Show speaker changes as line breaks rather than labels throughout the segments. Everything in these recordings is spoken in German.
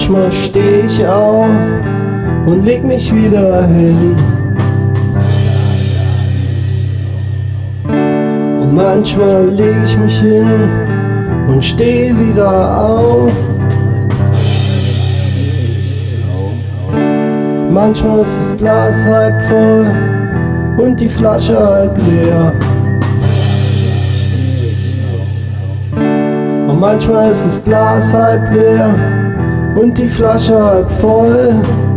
manchmal steh ich auf und leg mich wieder hin. Und manchmal leg ich mich hin und steh wieder auf. Manchmal ist das Glas halb voll und die Flasche halb leer. Und manchmal ist das Glas halb leer und die Flasche halb voll.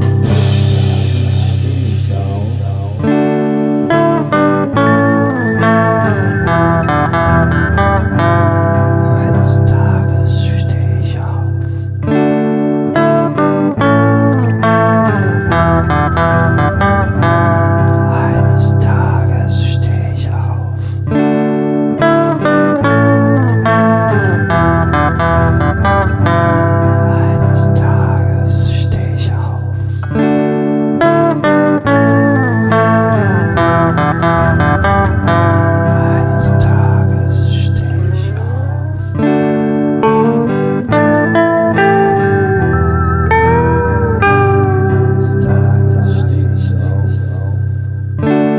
Eines Tages steh ich auf. Eines Tages steh ich auf. Eines Tages steh ich auf. Eines Tages steh ich auf. Eines Tages steh ich auf.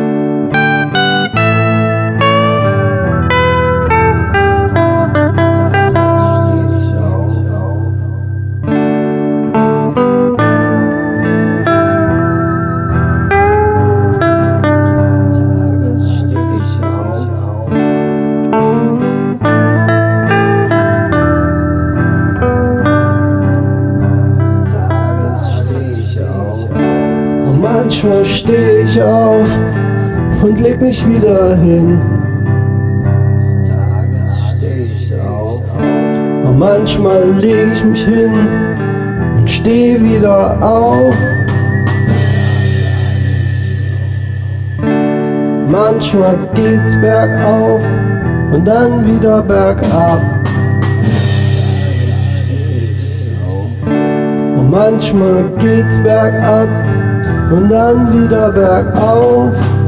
Manchmal steh ich auf und leg mich wieder hin. Eines Tages steh ich auf. Und manchmal leg ich mich hin und steh wieder auf. Manchmal geht's bergauf und dann wieder bergab. Und manchmal geht's bergab und dann wieder bergauf.